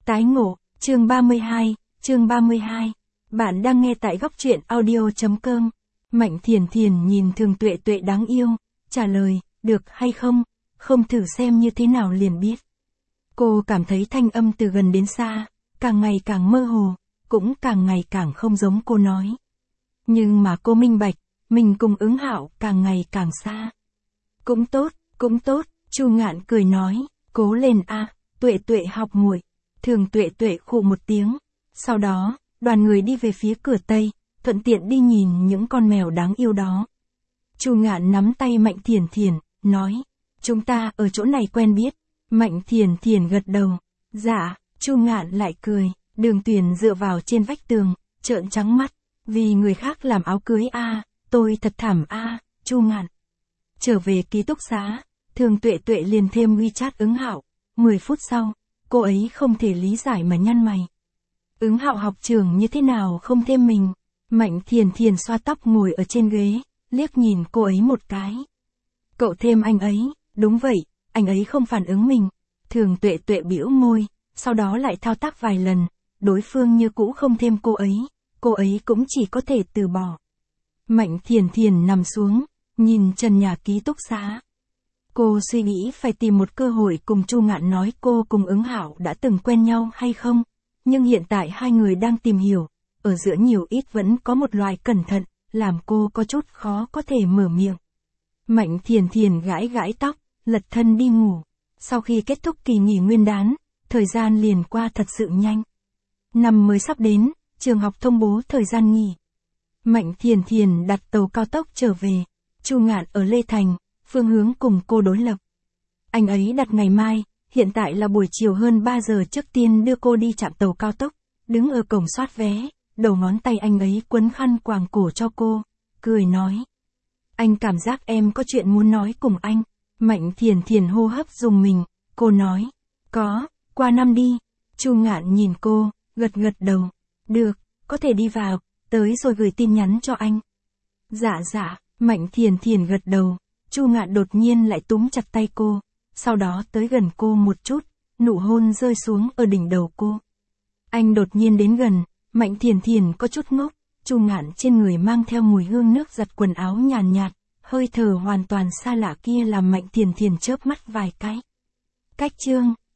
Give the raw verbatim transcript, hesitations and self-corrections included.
Tái ngộ, chương ba mươi hai, chương ba mươi hai. Bạn đang nghe tại góc truyện audio.com. Mạnh Thiền Thiền nhìn Thường Tuệ Tuệ đáng yêu, trả lời, được hay không, không thử xem như thế nào liền biết. Cô cảm thấy thanh âm từ gần đến xa, càng ngày càng mơ hồ, cũng càng ngày càng không giống cô nói. Nhưng mà cô minh bạch, mình cùng Ứng Hạo càng ngày càng xa. Cũng tốt, cũng tốt, Chu Ngạn cười nói, cố lên a, Tuệ Tuệ học muội. Thường Tuệ Tuệ khụ một tiếng. Sau đó, đoàn người đi về phía cửa Tây, thuận tiện đi nhìn những con mèo đáng yêu đó. Chu Ngạn nắm tay Mạnh Thiền Thiền, nói, chúng ta ở chỗ này quen biết. Mạnh Thiền Thiền gật đầu. Dạ, Chu Ngạn lại cười. Đường Tuyền dựa vào trên vách tường, trợn trắng mắt. Vì người khác làm áo cưới a, à, tôi thật thảm a, à, Chu Ngạn. Trở về ký túc xá, Thường Tuệ Tuệ liền thêm WeChat Ứng Hạo. mười phút sau, cô ấy không thể lý giải mà nhăn mày. Ứng Hạo học trường như thế nào không thêm mình. Mạnh Thiền Thiền xoa tóc ngồi ở trên ghế, liếc nhìn cô ấy một cái. Cậu thêm anh ấy, đúng vậy, anh ấy không phản ứng mình. Thường Tuệ Tuệ bĩu môi, sau đó lại thao tác vài lần, đối phương như cũ không thêm cô ấy, cô ấy cũng chỉ có thể từ bỏ. Mạnh Thiền Thiền nằm xuống, nhìn trần nhà ký túc xá. Cô suy nghĩ phải tìm một cơ hội cùng Chu Ngạn nói cô cùng Ứng Hạo đã từng quen nhau hay không, nhưng hiện tại hai người đang tìm hiểu, ở giữa nhiều ít vẫn có một loại cẩn thận, làm cô có chút khó có thể mở miệng. Mạnh Thiền Thiền gãi gãi tóc, lật thân đi ngủ. Sau khi kết thúc kỳ nghỉ nguyên đán, thời gian liền qua thật sự nhanh. Năm mới sắp đến, trường học thông bố thời gian nghỉ. Mạnh Thiền Thiền đặt tàu cao tốc trở về. Chu Ngạn ở Lê Thành, phương hướng cùng cô đối lập. Anh ấy đặt ngày mai, hiện tại là buổi chiều hơn ba giờ, trước tiên đưa cô đi trạm tàu cao tốc, đứng ở cổng soát vé, đầu ngón tay anh ấy quấn khăn quàng cổ cho cô, cười nói. Anh cảm giác em có chuyện muốn nói cùng anh. Mạnh Thiền Thiền hô hấp rùng mình, cô nói. Có, qua năm đi. Chu Ngạn nhìn cô, gật gật đầu. Được, có thể đi vào, tới rồi gửi tin nhắn cho anh. Dạ dạ, Mạnh Thiền Thiền gật đầu. Chu Ngạn đột nhiên lại túm chặt tay cô, sau đó tới gần cô một chút, nụ hôn rơi xuống ở đỉnh đầu cô. Anh đột nhiên đến gần, Mạnh Thiền Thiền có chút ngốc, Chu Ngạn trên người mang theo mùi hương nước giặt quần áo nhàn nhạt, hơi thở hoàn toàn xa lạ kia làm Mạnh Thiền Thiền chớp mắt vài cái. Cách chương